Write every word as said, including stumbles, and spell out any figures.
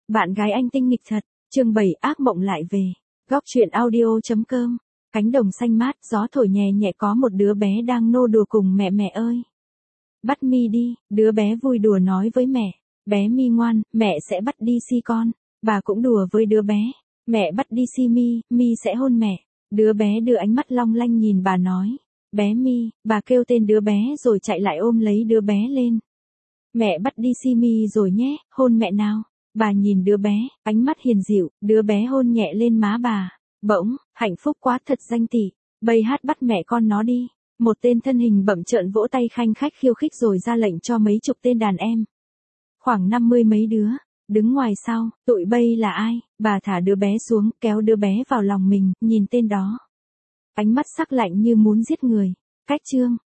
Bạn gái anh tinh nghịch thật. Chương bảy ác mộng lại về. Góc truyện audio.com. Cánh đồng xanh mát, gió thổi nhẹ nhẹ, có một đứa bé đang nô đùa cùng mẹ. Mẹ ơi, bắt Mi đi, đứa bé vui đùa nói với mẹ. Bé Mi ngoan, mẹ sẽ bắt đi si con. Bà cũng đùa với đứa bé. Mẹ bắt đi si Mi, Mi sẽ hôn mẹ. Đứa bé đưa ánh mắt long lanh nhìn bà nói. Bé Mi, bà kêu tên đứa bé rồi chạy lại ôm lấy đứa bé lên. Mẹ bắt đi si Mi rồi nhé, hôn mẹ nào. Bà nhìn đứa bé, ánh mắt hiền dịu, đứa bé hôn nhẹ lên má bà. Bỗng, hạnh phúc quá thật danh tỷ. Bây hát bắt mẹ con nó đi. Một tên thân hình bẩm trợn vỗ tay khanh khách khiêu khích rồi ra lệnh cho mấy chục tên đàn em. Khoảng năm mươi mấy đứa, đứng ngoài sau, tụi bây là ai? Bà thả đứa bé xuống, kéo đứa bé vào lòng mình, nhìn tên đó. Ánh mắt sắc lạnh như muốn giết người. Cách chương.